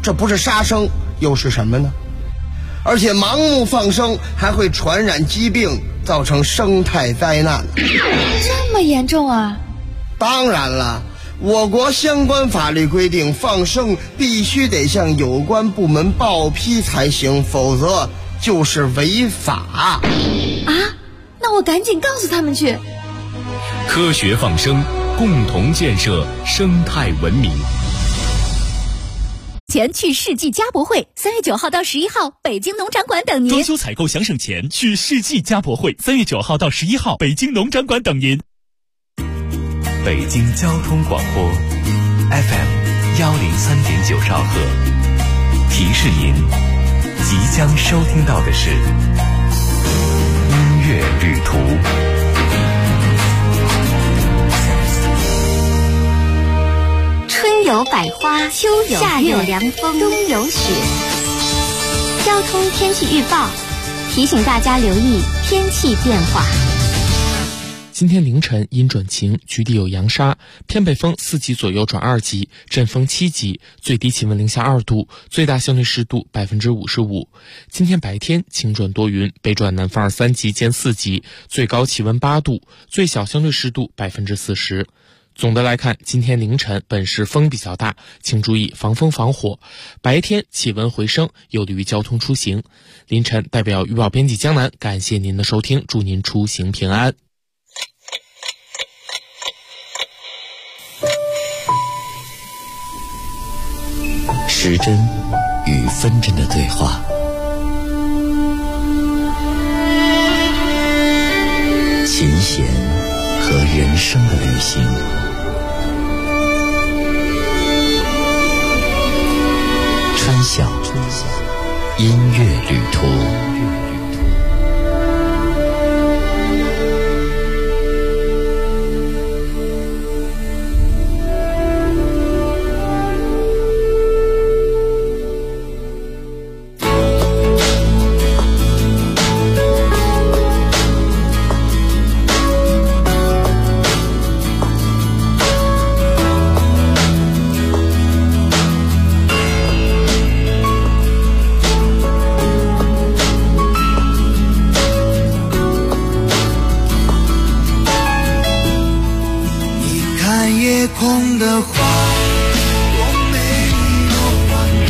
这不是杀生又是什么呢？而且盲目放生还会传染疾病，造成生态灾难。 这么严重啊？ 当然了，我国相关法律规定，放生必须得向有关部门报批才行，否则就是违法。 啊？那我赶紧告诉他们去。 科学放生，共同建设生态文明。 前去世纪家博会，3月9号到11号，北京农展馆等您。 装修采购想省钱，去世纪家博会，3月9号到11号，北京农展馆等您。 北京交通广播 FM103.9兆赫，提示您，即将收听到的是音乐旅途。 春有百花，秋有夏有凉风，冬有雪。交通天气预报提醒大家留意天气变化。 今天凌晨阴转晴，局地有扬沙，偏北风4级左右转2级，阵风7级，最低气温零下2度，最大相对湿度55%。今天白天晴转多云，北转南风3级兼4级，最高气温8度，最小相对湿度40%。总的来看，今天凌晨本市风比较大，请注意防风防火。白天气温回升，有利于交通出行。凌晨代表预报编辑江南，感谢您的收听，祝您出行平安。 时针与分针的对话，琴弦和人生的旅行，川小音乐旅途。 空的花多美丽多欢乐，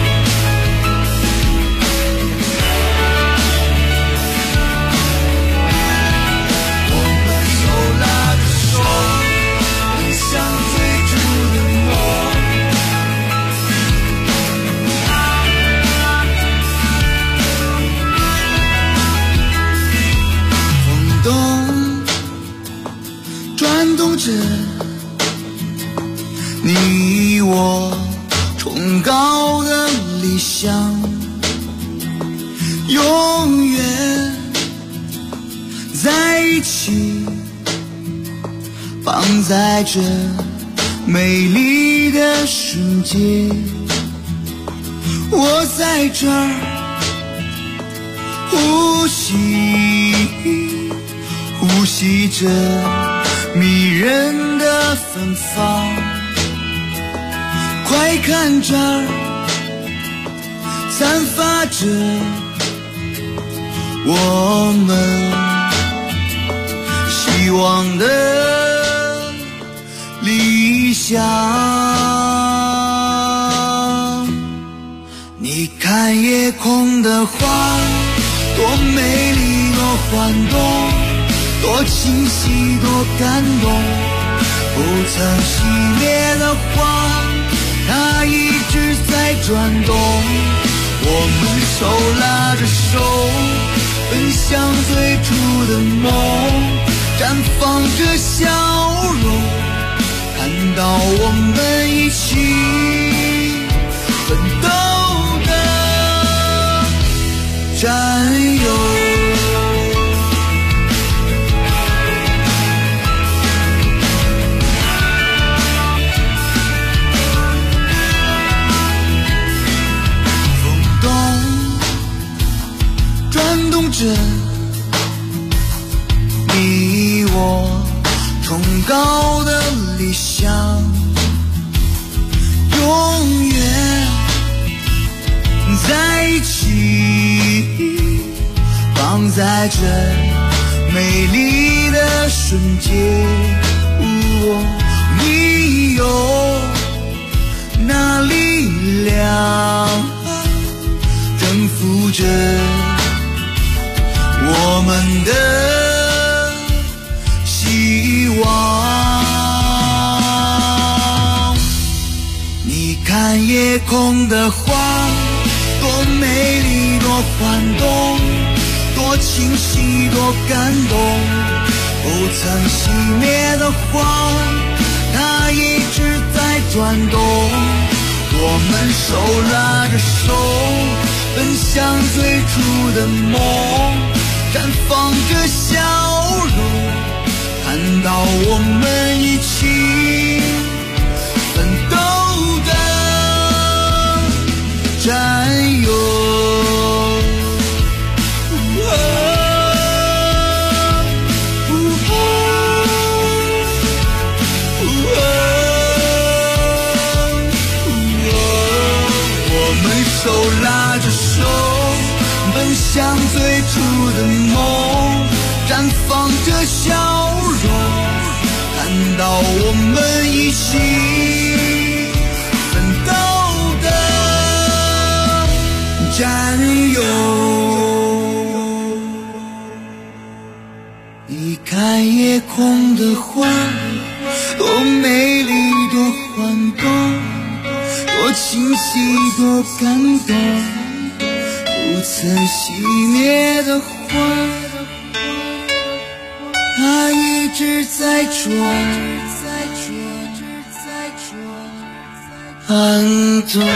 我们手拉着手奔向最初的梦，风动转动着你我崇高的理想，永远在一起，放在这美丽的世界。我在这儿呼吸，呼吸着迷人的芬芳。快看这儿散发着我们希望的理想。你看夜空的花多美丽多欢动，多清晰多感动，不曾熄灭的花它一直在转动，我们手拉着手奔向最初的梦，绽放着笑容，看到我们一起奋斗的战友。转动着你我崇高的理想，永远在这美丽的瞬间，你有那力量征服着我们的希望。你看夜空的花，多美丽，多晃动，多清晰，多感动。不曾熄灭的花，它一直在转动。我们手拉着手，奔向最初的梦，绽放着笑容，看到我们一起奋斗的战友。手拉着手，奔向最初的梦，绽放着笑容，看到我们一起奋斗的战友。你看夜空的花，多美丽，多晃动，多清晰，多感动。不曾熄灭的花，它一直在转动。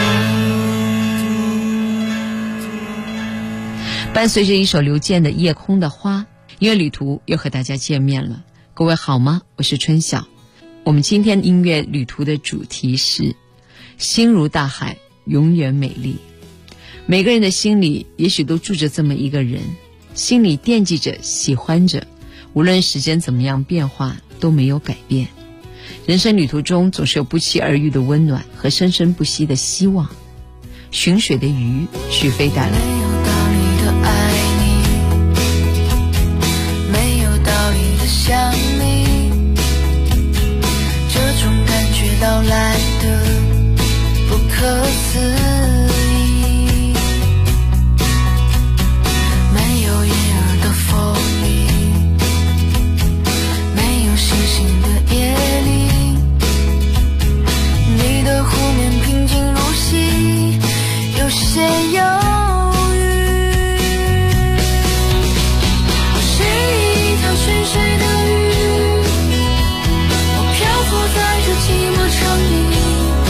伴随着一首刘健的《夜空的花》，音乐旅途又和大家见面了。各位好吗？我是春晓。我们今天音乐旅途的主题是心如大海，永远美丽。每个人的心里也许都住着这么一个人，心里惦记着，喜欢着，无论时间怎么样变化都没有改变。人生旅途中总是有不期而遇的温暖和生生不息的希望。寻水的鱼，许飞带来。 没有道理的爱你，没有道理的想你，这种感觉到来的不可思议，没有叶儿的风里，没有星星的夜里，你的湖面平静如洗，有些忧郁。我是一条寻水的鱼，我漂浮在这寂寞场地，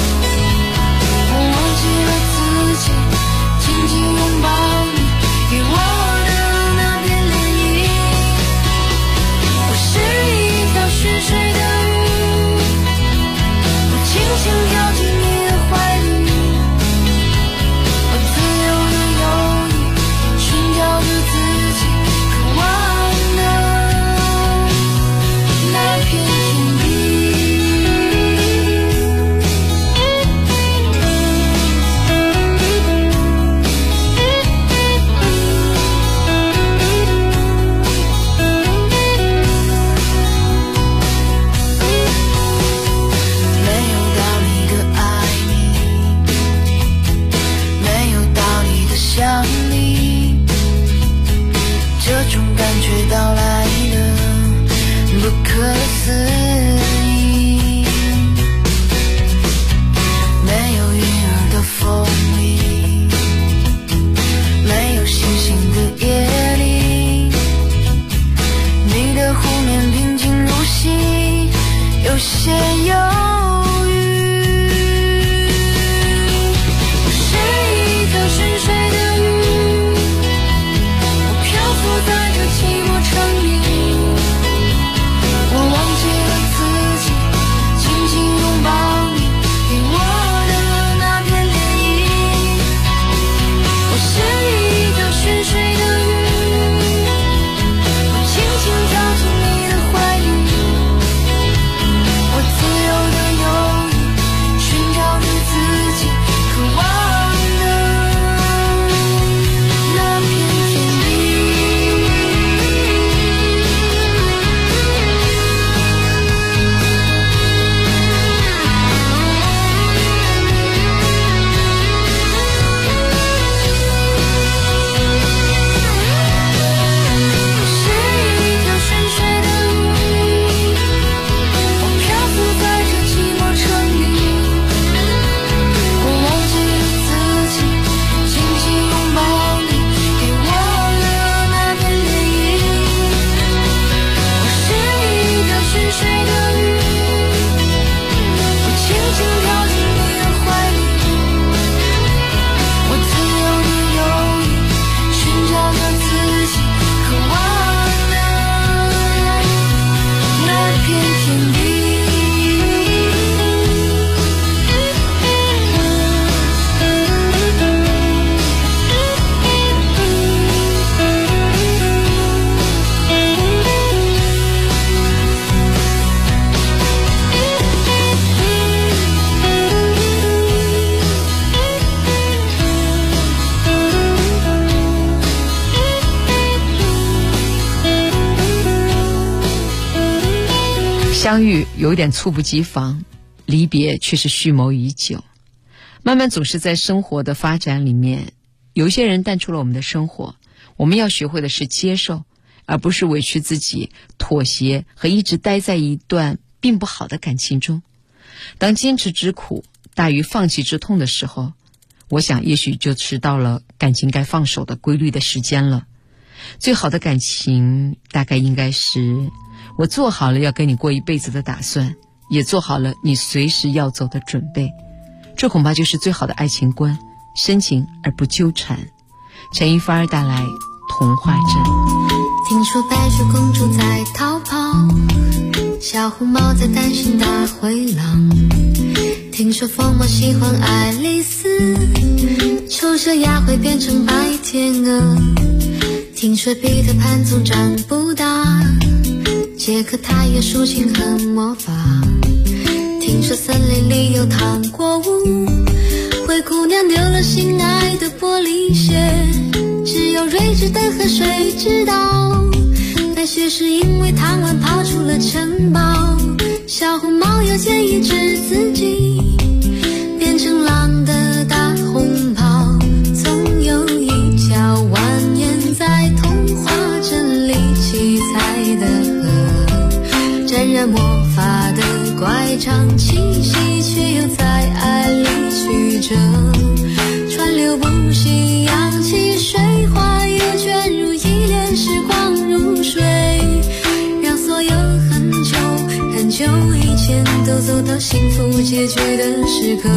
相遇有点猝不及防，离别却是蓄谋已久。慢慢总是在生活的发展里面，有一些人淡出了我们的生活，我们要学会的是接受，而不是委屈自己、妥协和一直待在一段并不好的感情中。当坚持之苦大于放弃之痛的时候，我想也许就迟到了感情该放手的规律的时间了。最好的感情大概应该是，我做好了要跟你过一辈子的打算，也做好了你随时要走的准备。这恐怕就是最好的爱情观，深情而不纠缠。陈一发儿带来童话镇。 听说白雪公主在逃跑，小红帽在担心大灰狼。听说疯帽喜欢爱丽丝，丑小鸭会变成白天鹅。听说彼得潘总长不大，杰克他也竖琴和魔法。听说森林里有糖果屋，灰姑娘丢了心爱的玻璃鞋，只有睿智的河水知道，白雪是因为贪玩跑出了城堡。小红帽要建议治自己变成狼的大红袍，总有一条蜿蜒在童话镇里七彩的河，沾染魔法的乖张气息，却又在爱里曲折，川流不息，扬起水花，又卷入一帘时光如水，让所有很久很久以前都走到幸福结局的时刻。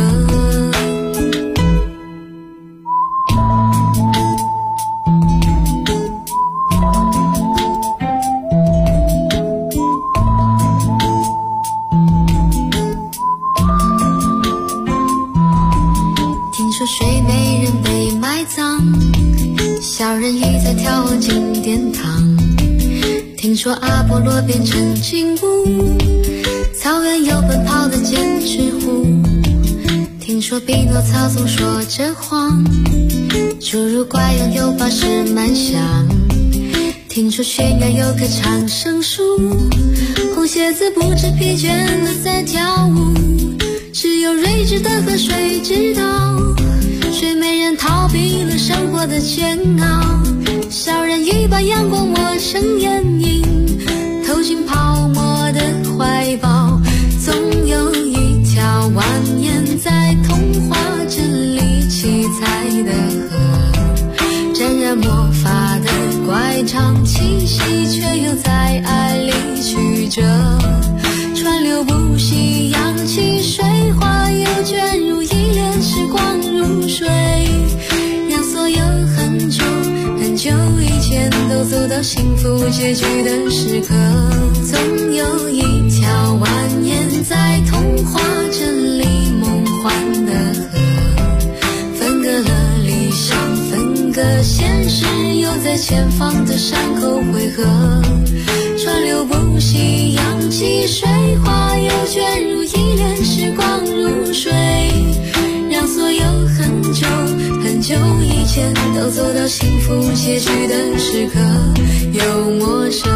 睡美人被埋葬，小人鱼在眺望金殿堂。听说阿波罗变成金乌，草原有奔跑的剑齿虎。听说匹诺曹总说着谎，侏儒怪拥有宝石满箱。听说悬崖有棵长生树，红鞋子不知疲倦地在跳舞，只有睿智的河水知道，睡美人逃避了生活的煎熬，小人鱼把阳光磨成眼影，投进泡沫的怀抱，总有一条蜿蜒在童话镇里七彩的河，沾染魔法的乖张气息，却又在爱里曲折，川流不息，扬起水花，又卷入一帘时光如水，让所有很久很久以前都走到幸福结局的时刻。总有一条蜿蜒在童话镇里梦幻的河，分隔了理想，分隔现实，又在前方的山口汇合，川流不息，扬起水花，又卷入一帘时光如水，让所有很久很久以前都走到幸福结局的时刻。有陌生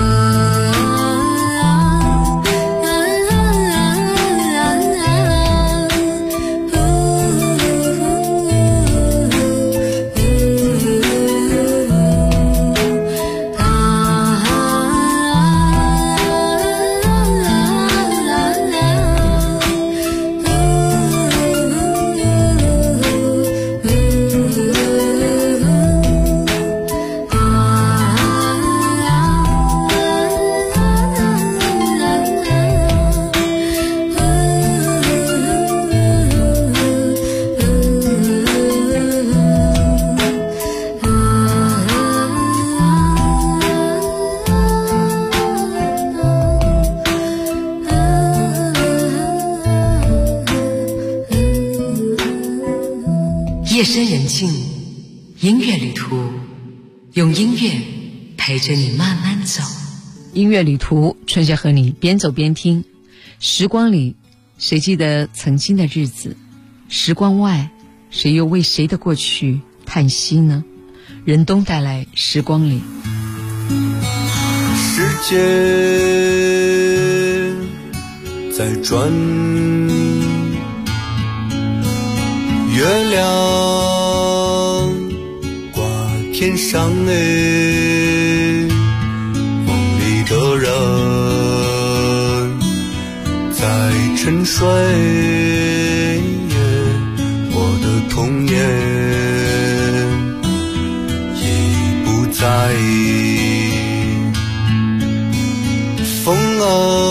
夜深人静，音乐旅途，用音乐陪着你慢慢走。音乐旅途，春夏和你边走边听。时光里，谁记得曾经的日子？时光外，谁又为谁的过去叹息呢？任东带来时光里。 时间在转，月亮挂天上梦里的人在沉睡，我的童年已不在，风儿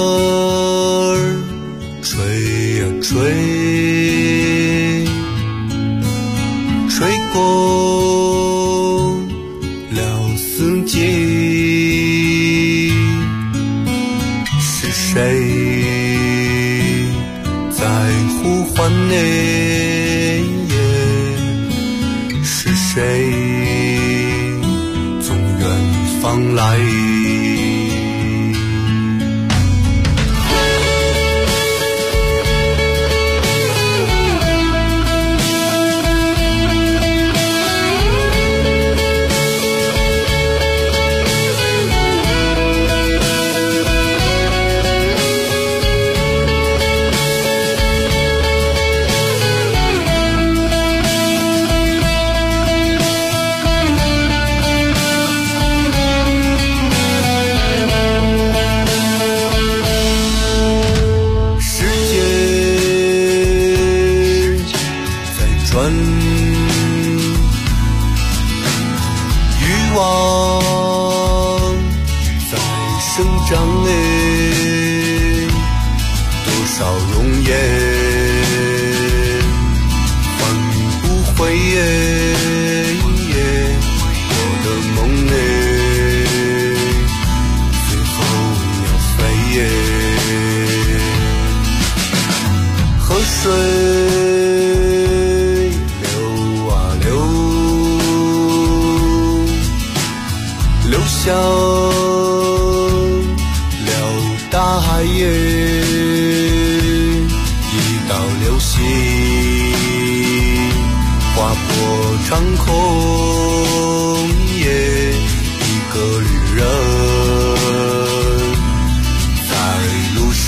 吹呀吹，吹过了四季，是谁在呼唤你？是谁从远方来？欲望在生长多少容颜换不回我的梦最后要飞河水流向了大海一道流星划破长空一个旅人在路上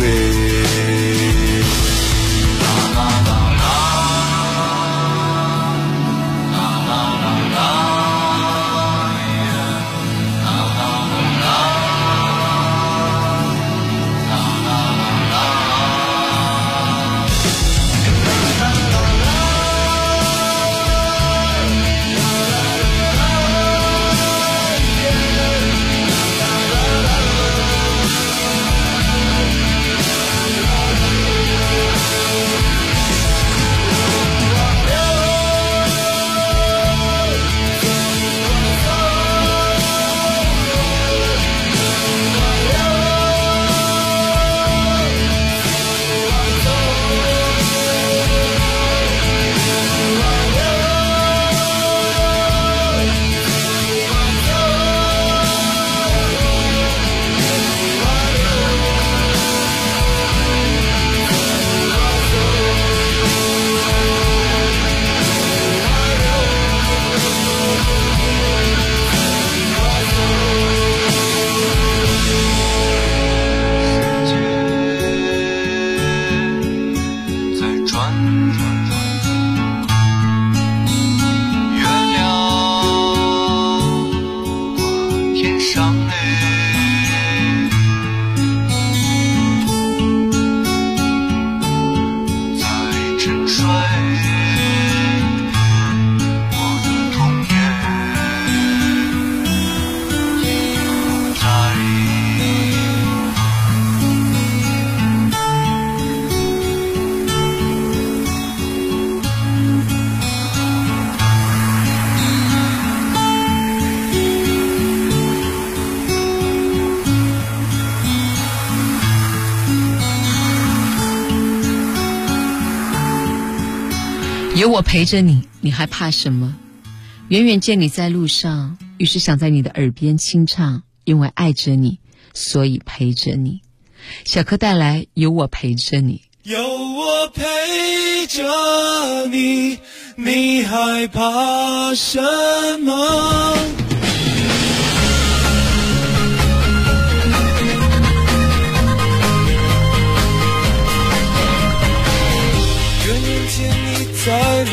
有我陪着你，你还怕什么？远远见你在路上，于是想在你的耳边轻唱，因为爱着你，所以陪着你。小柯带来有我陪着你。 有我陪着你，你害怕什么？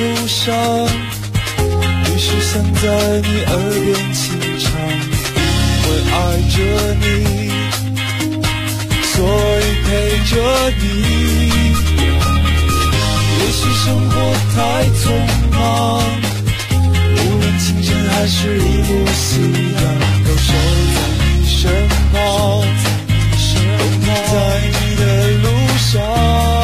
路上，于是想在你耳边轻唱，会爱着你，所以陪着你。也许生活太匆忙，无论清晨还是一路夕阳，都守在你身旁，在你的路上。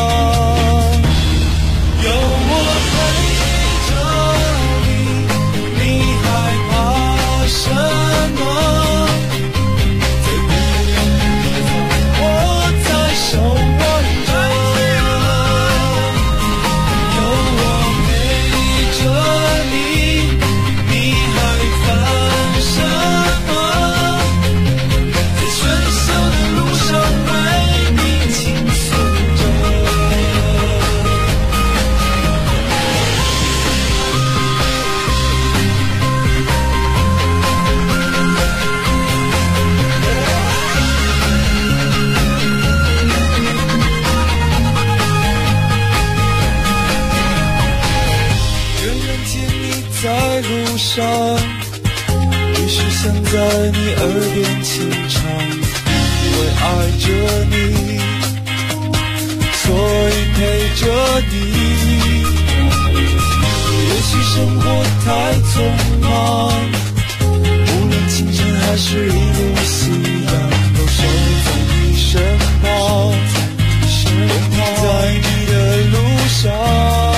于是想在你耳边轻唱，因为爱着你，所以陪着你。也许生活太匆忙，无论清晨还是一路夕阳，都守在你身旁，在你的路上。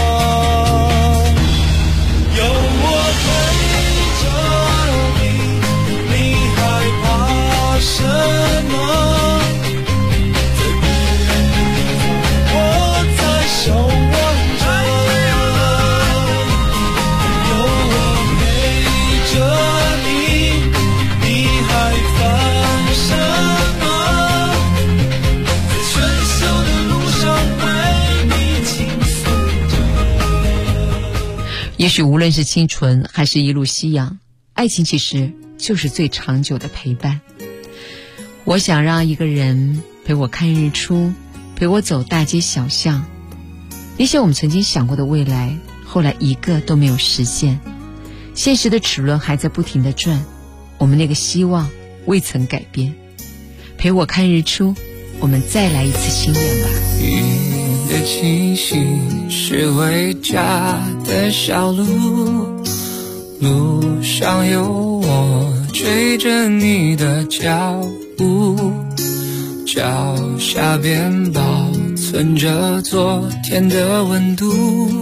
也许无论是清纯还是一路夕阳，爱情其实就是最长久的陪伴。我想让一个人陪我看日出，陪我走大街小巷。那些我们曾经想过的未来，后来一个都没有实现。现实的齿轮还在不停地转，我们那个希望未曾改变。陪我看日出，我们再来一次心愿吧。 云的气息是回家的小路，路上有我追着你的脚步，脚下边保存着昨天的温度，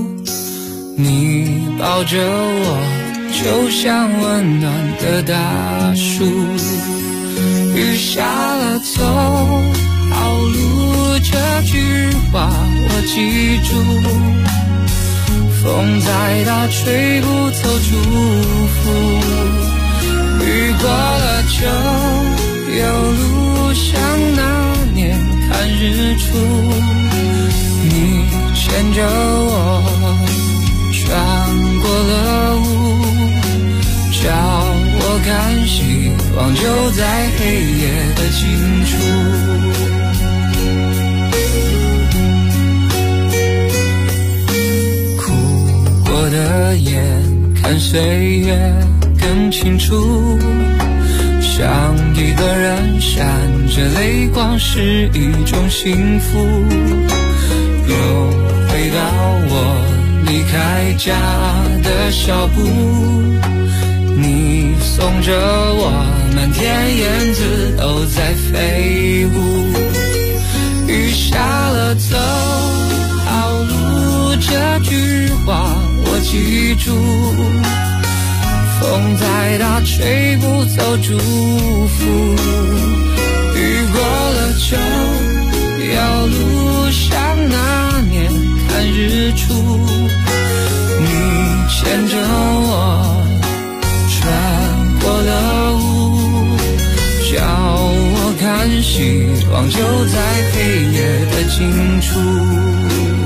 你抱着我就像温暖的大树。雨下了走好路，这句话我记住，风再大吹不走祝福，雨过了就有路，像那年看日出，你牵着我穿过了雾，叫我看希望就在黑夜的尽处。我的眼看岁月更清楚，想一个人闪着泪光是一种幸福，又回到我离开家的小步，你送着我，满天燕子都在飞舞，雨下了走好路，这句话我记住，风再大吹不走祝福，雨过了就有路，像那年看日出，你牵着我穿过了雾，叫我看希望就在黑夜的尽处。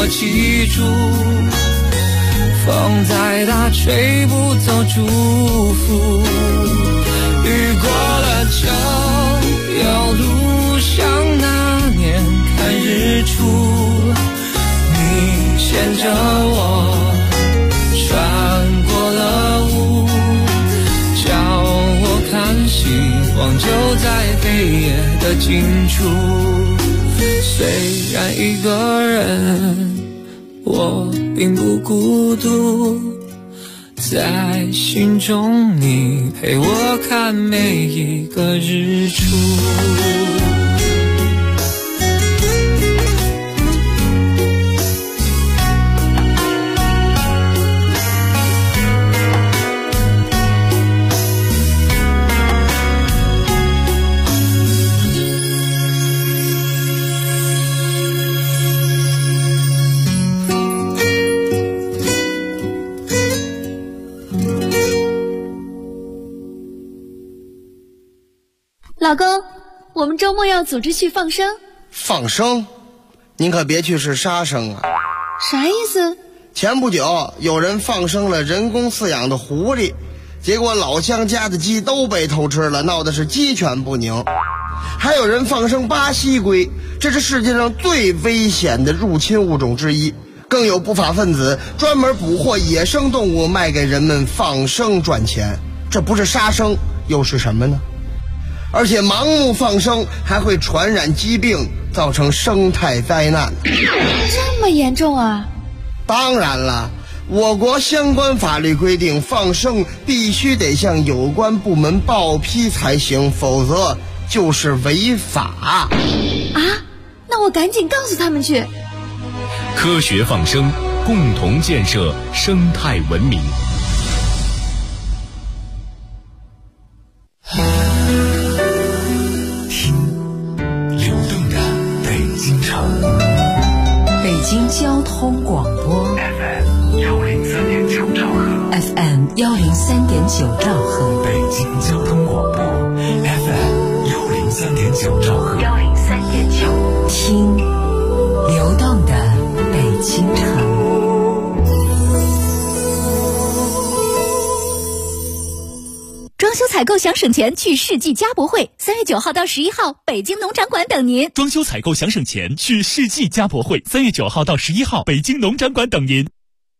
我记住，风再大吹不走祝福。雨过了就有路上那年看日出，你牵着我穿过了雾，叫我看希望就在黑夜的尽处。虽然一个人我并不孤独，在心中你陪我看每一个日出。 老公，我们周末要组织去放生。 放生？您可别去是杀生啊！ 啥意思？ 前不久有人放生了人工饲养的狐狸，结果老乡家的鸡都被偷吃了，闹的是鸡犬不宁。还有人放生巴西龟，这是世界上最危险的入侵物种之一。更有不法分子专门捕获野生动物卖给人们放生赚钱，这不是杀生又是什么呢？而且盲目放生还会传染疾病，造成生态灾难。 这么严重啊？ 当然了，我国相关法律规定，放生必须得向有关部门报批才行，否则就是违法。 啊？那我赶紧告诉他们去。 科学放生，共同建设生态文明。 北京交通广播 FM 103.9兆赫 FM 103.9兆赫， 北京交通广播 FM 103.9兆赫 103.9，听流动的北京城。 装修采购想省钱，去世纪家博会，3月9号到11号，北京农展馆等您。 装修采购想省钱，去世纪家博会，3月9号到11号，北京农展馆等您。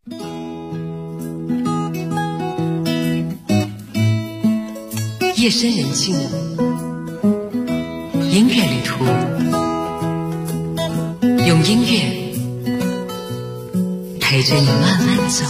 夜深人静，音乐旅途，用音乐陪着你慢慢走。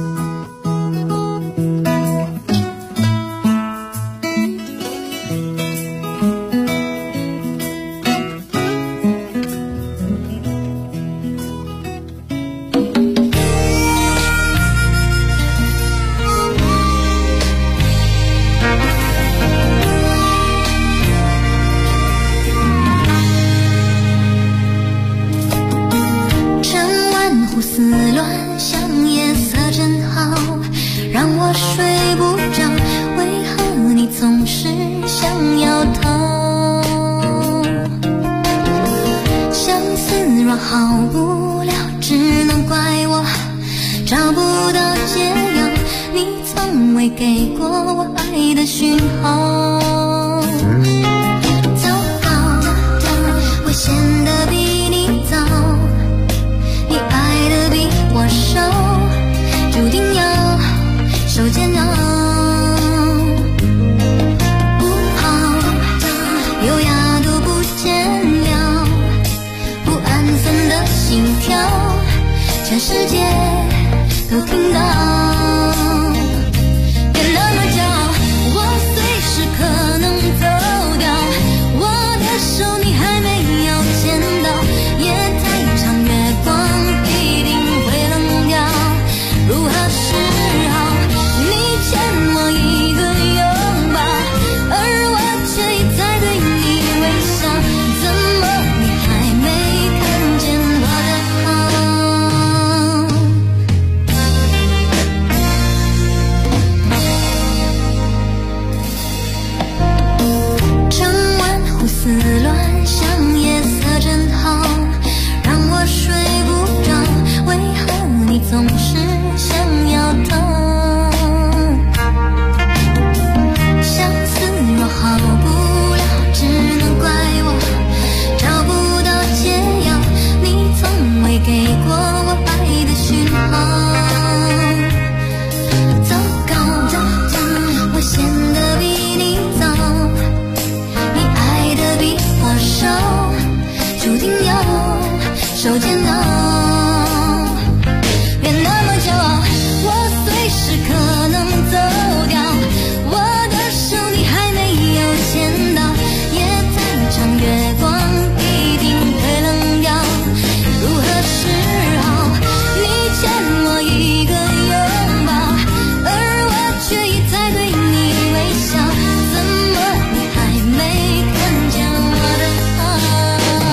全世界都听到，别那么骄傲，我随时可能走掉，我的手你还没有牵到，夜太长，月光一定会冷掉，如何是好？你欠我一个拥抱，而我却一再对你微笑，怎么你还没看见我的好？ 手，注定要受煎熬。别那么骄傲，我随时可能走掉，我的手你还没有牵到，夜太长月光一定会冷掉。如何是好？你欠我一个拥抱，而我却一再对你微笑，怎么你还没看见我的好？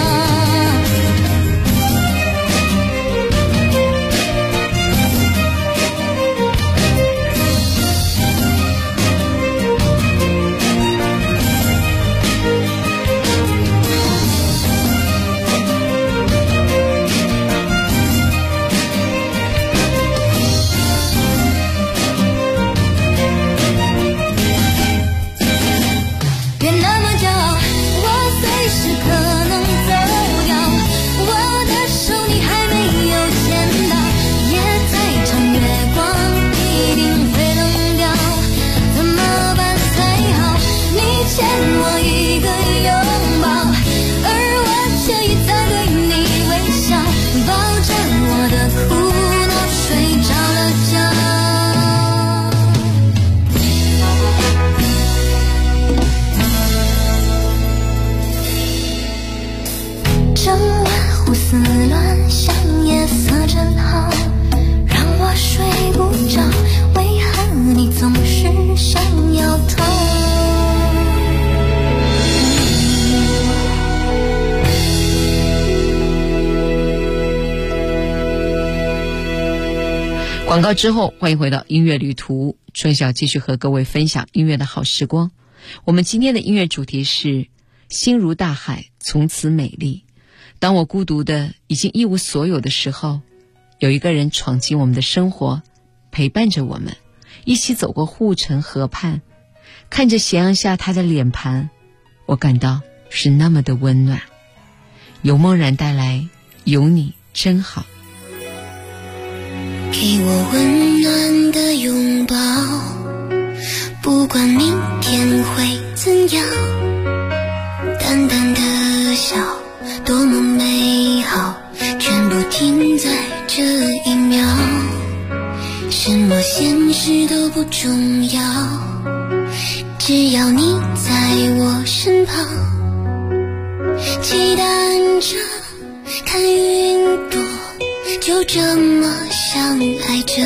别那么骄傲，我随时可能走掉，我的手你还没有牵到，夜再长月光一定会冷掉，怎么办才好？你欠我一个拥抱，而我却一再对你微笑，抱着我的苦恼睡着了觉。整晚胡思乱想，夜色真好，让我睡不着，为何你总是想要逃？ 广告之后，欢迎回到音乐旅途，春晓继续和各位分享音乐的好时光。我们今天的音乐主题是心如大海，从此美丽。当我孤独的已经一无所有的时候，有一个人闯进我们的生活，陪伴着我们，一起走过护城河畔，看着斜阳下他的脸盘，我感到是那么的温暖。由梦然带来有你真好。 给我温暖的拥抱，不管明天会怎样，淡淡的笑多么美好，全部停在这一秒，什么现实都不重要，只要你在我身旁，期待着看云朵，就这么相爱着。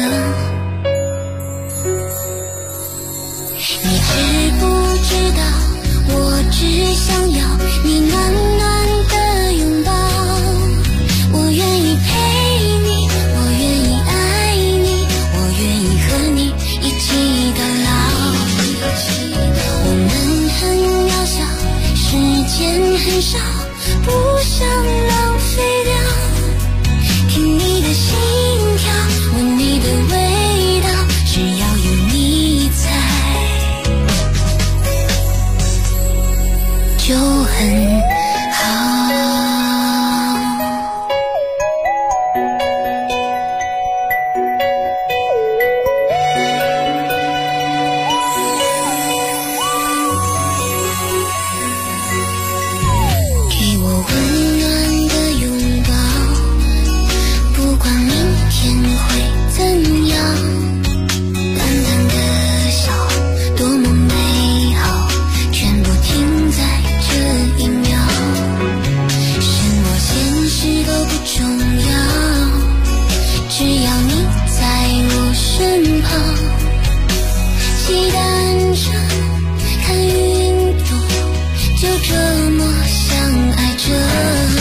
你知不知道，我只想要你暖暖的拥抱，我愿意陪你，我愿意爱你，我愿意和你一起到老。我们很渺小，时间很少，不想浪费掉，听你的心跳，闻你的味道，只要有你在就很好。给我温暖的拥抱，不管明天会怎样，淡淡的笑多么美好，全部停在这一秒，什么现实都不重要，只要你在我身旁，期待着看云朵，就这么相爱着。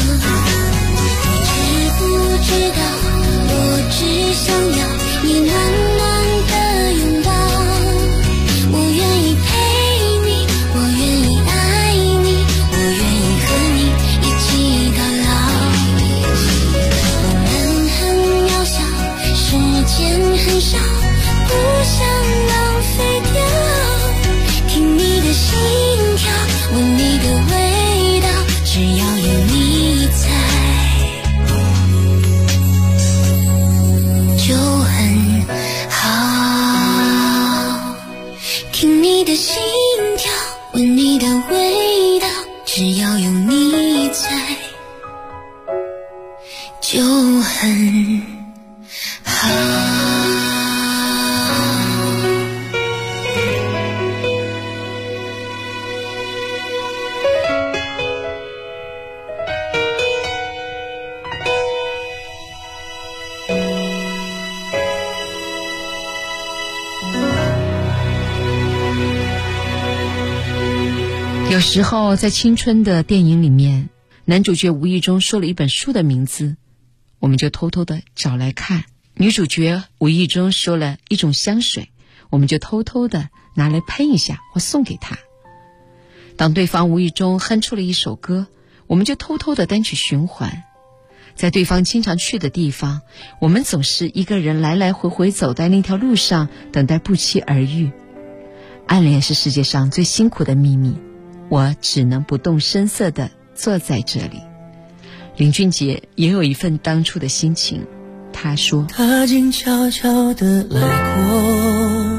有时候在青春的电影里面，男主角无意中说了一本书的名字，我们就偷偷的找来看；女主角无意中说了一种香水，我们就偷偷的拿来喷一下或送给他。当对方无意中哼出了一首歌，我们就偷偷的单曲循环。在对方经常去的地方，我们总是一个人来来回回走在那条路上，等待不期而遇。暗恋是世界上最辛苦的秘密，我只能不动声色地坐在这里。林俊杰也有一份当初的心情，他说： 他静悄悄地来过，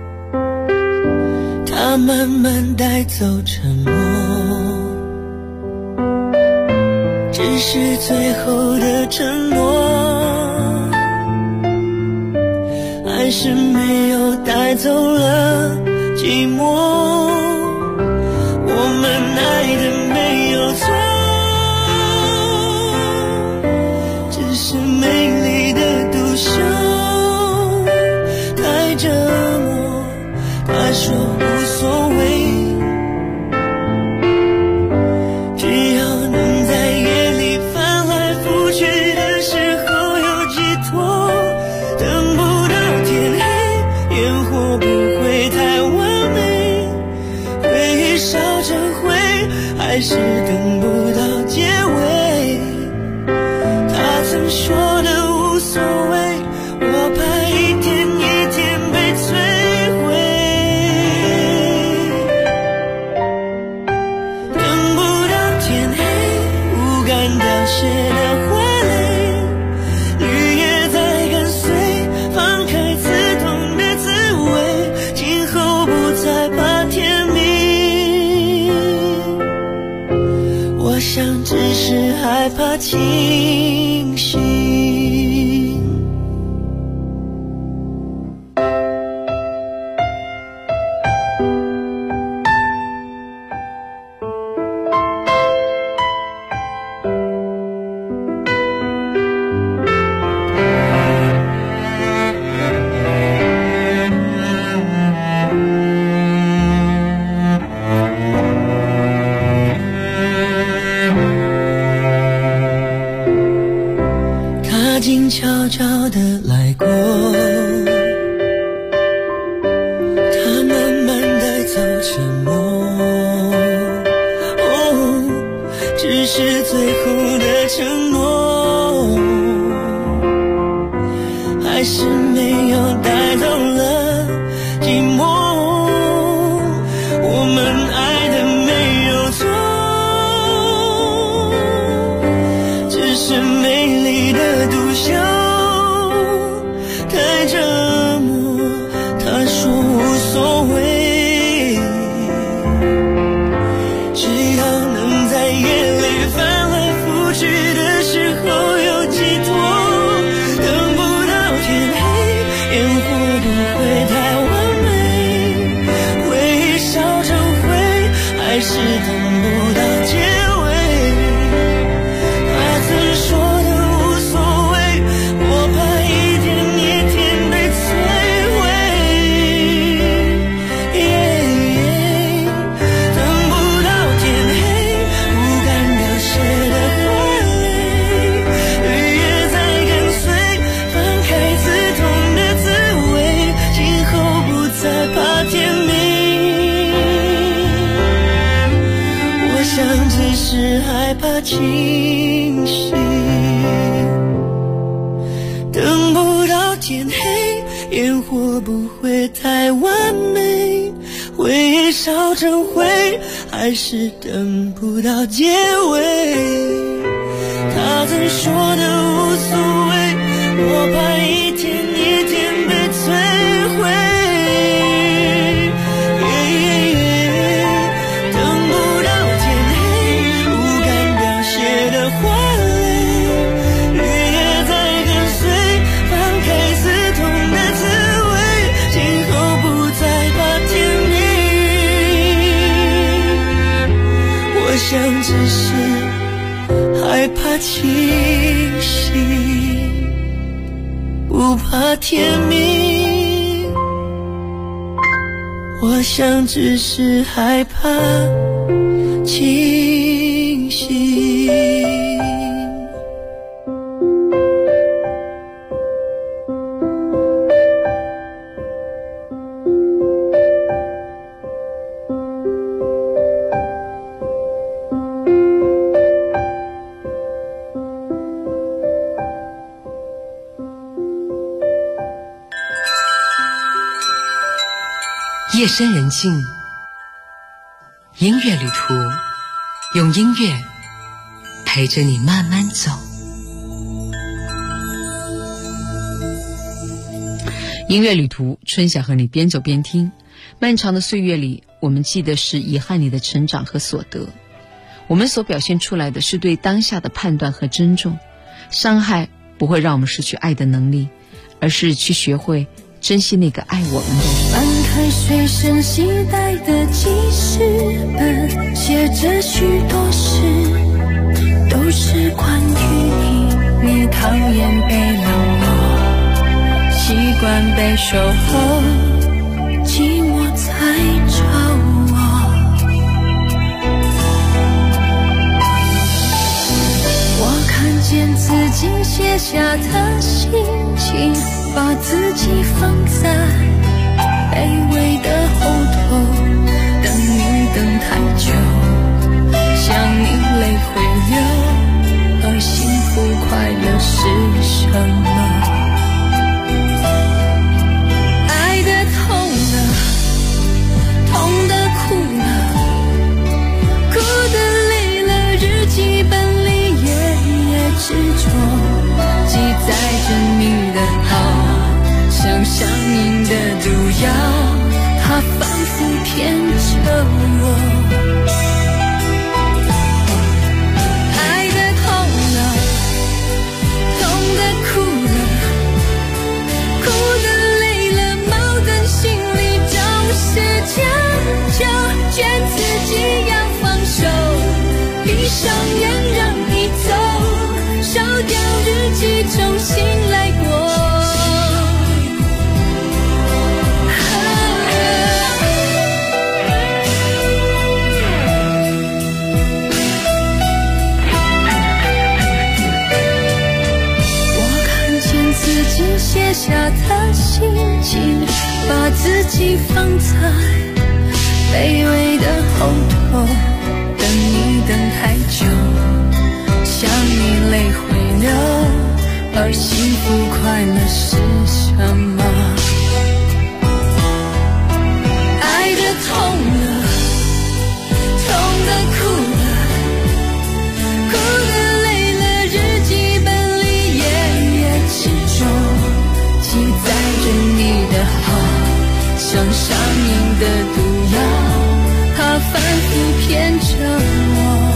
他慢慢带走沉默，只是最后的承诺，还是没有带走了寂寞。我们爱的没有错，只是美丽的独秀太折磨。他说无所谓，只要能在夜里翻来覆去的时候有寄托。等不到天黑，烟火不会太完美，回忆烧成灰，还是等不到结尾。他曾说的无所谓，我怕一天一天被摧毁。等不到天黑，无感凋谢的花蕾，绿叶在跟随，放开刺痛的滋味，今后不再怕天明。我想只是害怕清醒。他静悄悄地来过，他慢慢带走沉默，只是最后的承诺，还是没有带走了寂寞。我们爱的没有错，只是美丽的独秀太折磨。他说无所谓，只要能在夜里翻来覆去的时候有寄托。等不到天黑，烟火不会太完美，回忆烧成灰，还是等不到结尾。他曾说的无所谓，我怕一天一天被摧毁。等不到天黑，无感凋谢的花蕾，绿叶在跟随，放开刺痛的滋味，今后不再怕天明。我想只是害怕清醒。等不到天黑，烟火不会太完美，回忆烧成灰，还是等不到结尾。他曾说的无所谓，我怕一天一天被摧毁。等不到天黑，无感凋谢的花蕾，绿叶在跟随，放开刺痛的滋味，今后不再怕天明。我想只是害怕清醒，不怕天明。 我想只是害怕清醒。 夜深人静，音乐旅途，用音乐陪着你慢慢走。音乐旅途，春晓和你边走边听。漫长的岁月里，我们记得是遗憾里的成长和所得，我们所表现出来的是对当下的判断和尊重。伤害不会让我们失去爱的能力，而是去学会珍惜那个爱我们的人。 翻开随身携带的记事本，写着许多事，都是关于你。你讨厌被冷落，习惯被守候，寂寞才找我。我看见自己写下的心情，把自己放在卑微的后头，等你等太久，想你泪会流，而幸福快乐是什么？爱的痛了，痛的哭了，哭的累了，日记本里夜夜执着记载着你的好，像上瘾的毒药，它反复骗着我。爱的痛了，痛的哭了，哭的累了，矛盾心里总是将就，劝自己要放手，闭上眼让你走，烧掉日记重新来过。写下的心情，把自己放在卑微的后头，等你等太久，想你泪会流，而幸福快乐是什么？爱的痛了，痛的哭了，哭的累了，日记本里夜夜执着记载着你的好，像上瘾的毒药，它反复骗着我。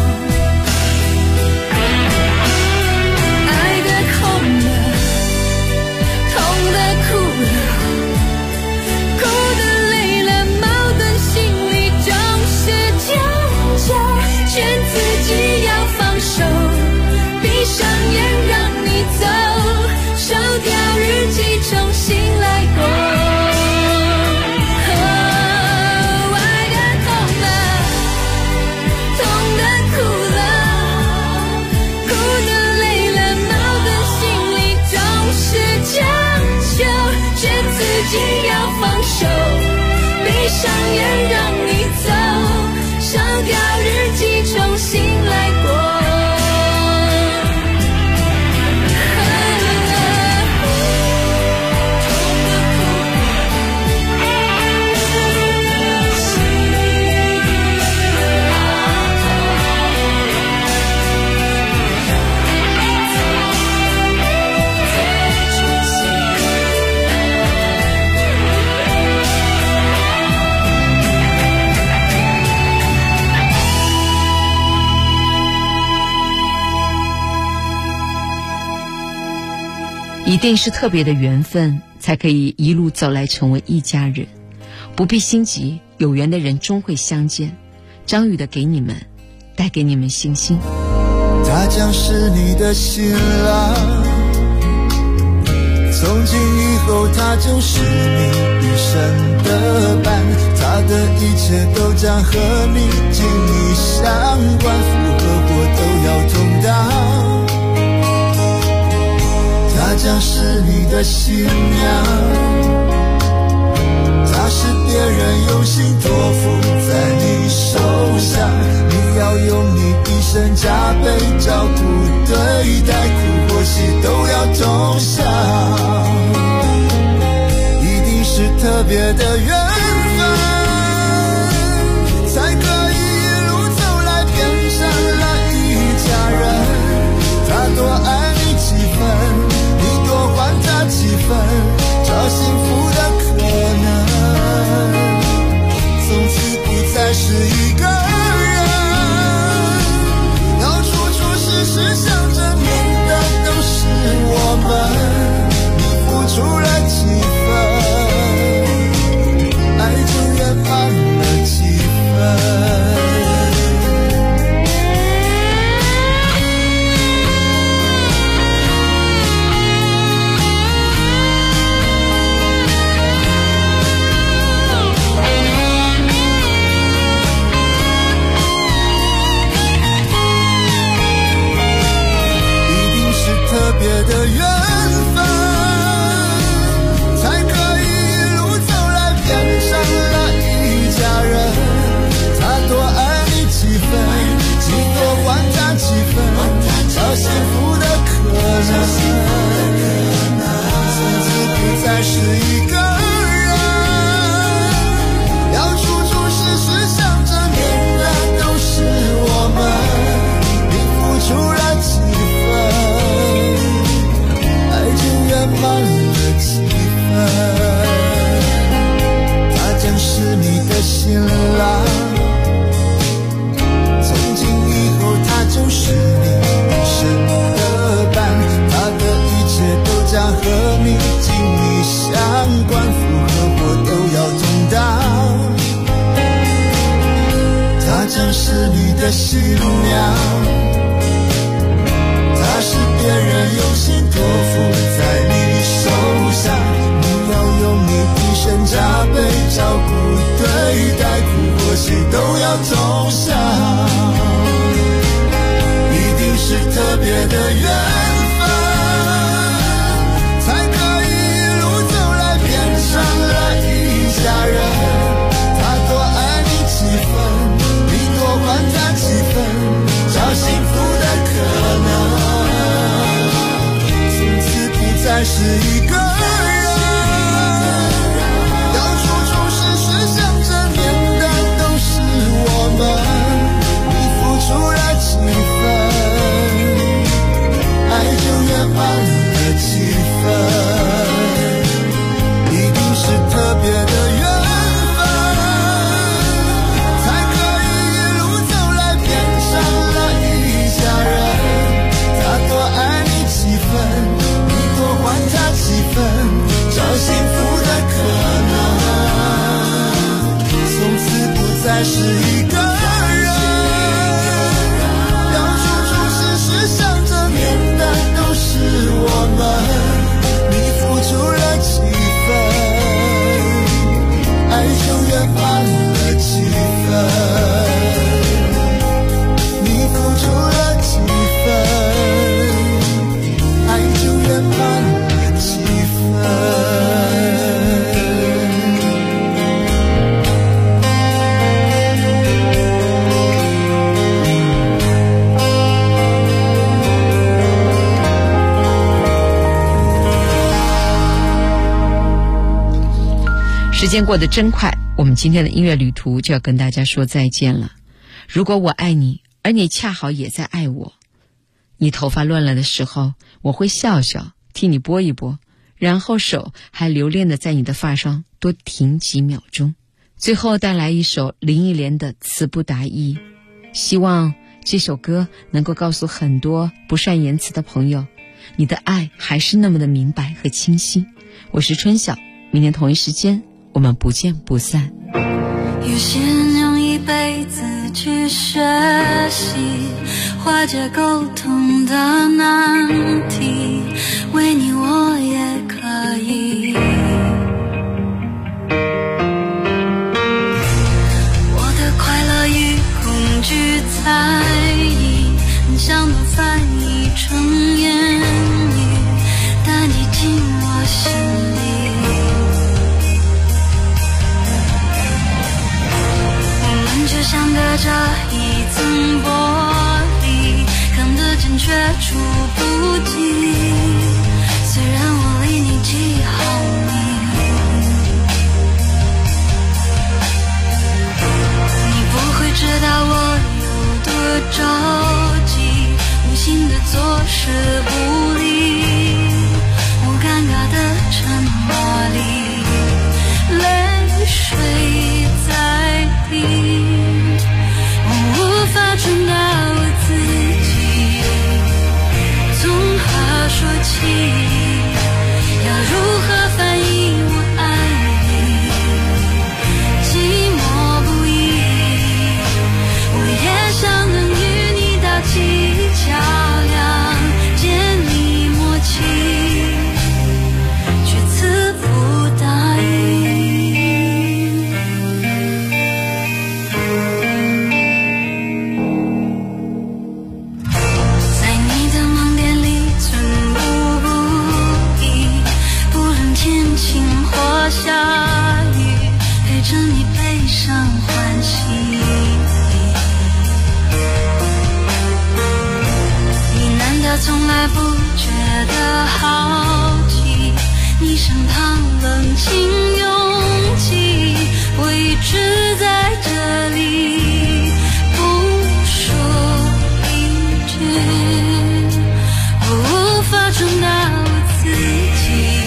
爱的痛了，痛的哭了，哭的累了，矛盾心里总是将就，劝自己要放手，闭上眼让你走，烧掉日记重新来过。爱的痛了，痛的哭了，哭的累了，矛盾心里总是将就，劝自己要放手，闭上眼让你走，烧掉日记重新来过。 一定是特别的缘分，才可以一路走来成为一家人。不必心急，有缘的人终会相见。张宇的给你们，带给你们星星。 他将是你的新郎， 从今以后他就是你余生的伴，他的一切都将和你紧密相关，福和祸都要同当，他将是你的新娘，他是别人用心托付在你手上，你要用你一生加倍照顾对待，苦或喜都要同享，一定是特别的缘分，才可以一路走来变成了一家人，他多爱你几分，你多还他几分，找幸福的可能，从此不再是一个人，要处处事事想着你的都是我们，你付出了几分，爱就圆满了几分。特别的缘分，才可以一路走来变成了一家人，他多爱你几分，你多还他几分，找幸福的可能，从此不再是一个人，要处处事事想着你的都是我们，你付出了几分，圆满了几分，他将是你的新郎，从今以后他就是你一生的伴，他的一切都将和你紧密相关，福和祸都要同当，他将是你的新娘，他是别人用心托付在你手上，你要用你一生加倍照顾对待，苦或喜都要同享，一定是特别的缘分，才可以一路走来变成了一家人，他多爱你几分，你多还他几分，找幸福的可能，再是一个人，要处处事事想着念的都是我们，你付出了几分，爱就圆满了几分，一定是特别的缘分，才可以一路走来变成了一家人，他多爱你几分，还他几分，找幸福的可能，从此不再是一个人，要处处事事想着念的都是我们，你付出了几分，爱就圆满了几分，你付出了几分，爱就圆满了几分。 时间过得真快，我们今天的音乐旅途就要跟大家说再见了。如果我爱你，而你恰好也在爱我，你头发乱了的时候，我会笑笑替你拨一拨，然后手还留恋地在你的发上多停几秒钟。最后带来一首林忆莲的《词不达意》，希望这首歌能够告诉很多不善言辞的朋友，你的爱还是那么的明白和清晰。我是春晓，明天同一时间我们不见不散。 有些人用一辈子去学习化解沟通的难题，为你我也可触不及。虽然我离你几毫米，你不会知道我有多着急，无心的坐视不理，我尴尬的沉默里，泪水在滴。无法传达我自己，从何说起？要如何翻译我爱你？寂寞不已，我也想能与你打起桥梁，建立默契，却词不达意。下雨陪着你悲伤欢喜，你难道从来不觉得好奇？你身旁冷清拥挤，我一直在这里不说一句，我无法传达我自己。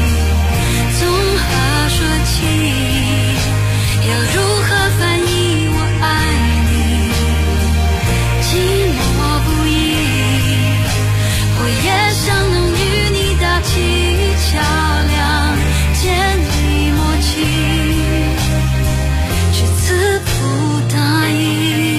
要如何翻译我爱你？寂寞不已，我也想能与你打起桥梁，建立默契，却词不达意。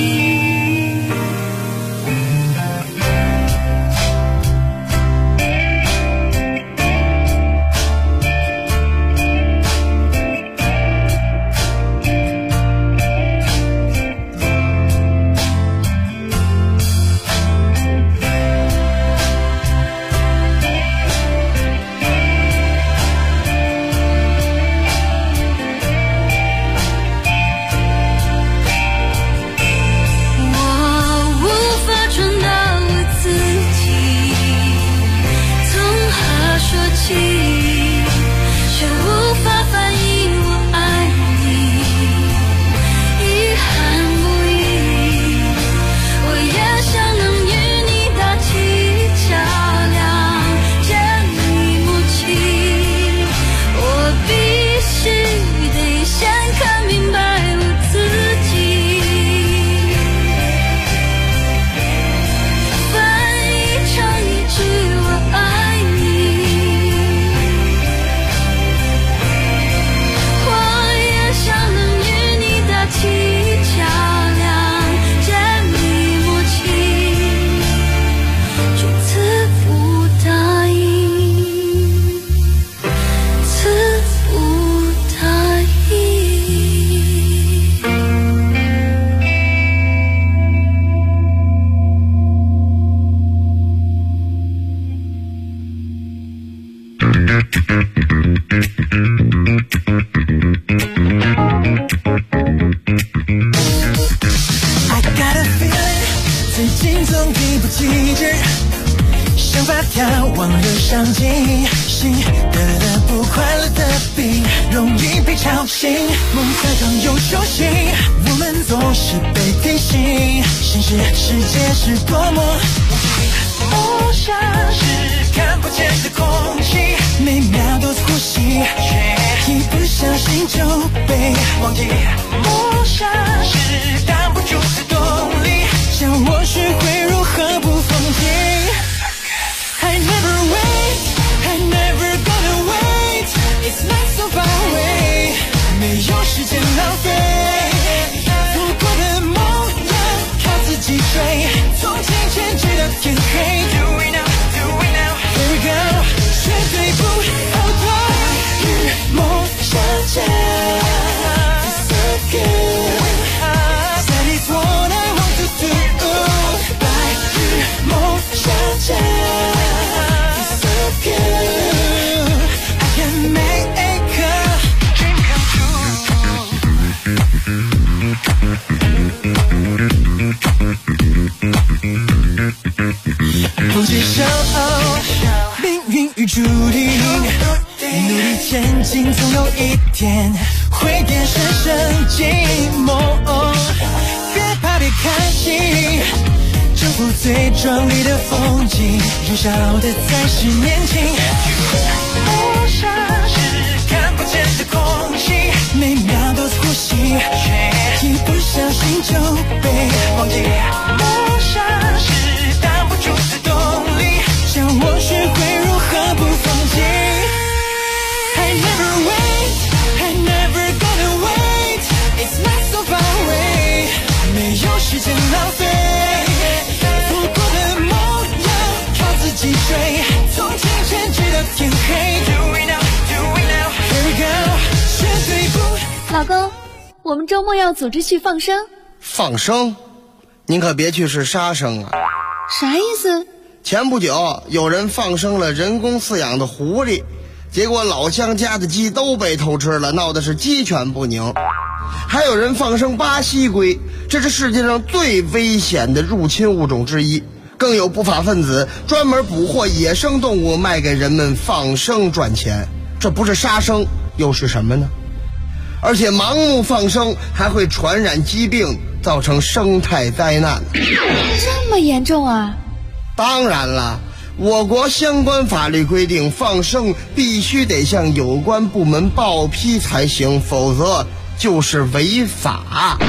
不接受命运与注定，努力前进，总有一天会变身成寂寞。别怕，别看清，征服最壮丽的风景，燃烧的才是年轻。梦想是看不见的空气，每秒都呼吸，一不小心就被忘记。梦想是挡不住的动力，教我学会如何不放弃。I never wait, I never gonna wait, it's not so far away， 没有时间浪费，错过的梦要靠自己追，从清晨直到天黑。Do it now, do it now, here we go， 绝对不。 老公，我们周末要组织去放生。 放生？您可别去是杀生啊！ 啥意思？ 前不久有人放生了人工饲养的狐狸，结果老乡家的鸡都被偷吃了，闹得是鸡犬不宁。还有人放生巴西龟，这是世界上最危险的入侵物种之一。更有不法分子专门捕获野生动物卖给人们放生赚钱，这不是杀生又是什么呢？而且盲目放生还会传染疾病，造成生态灾难。 这么严重啊？ 当然了，我国相关法律规定，放生必须得向有关部门报批才行，否则就是违法。 啊？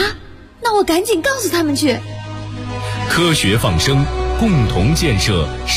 那我赶紧告诉他们去。 科学放生，共同建设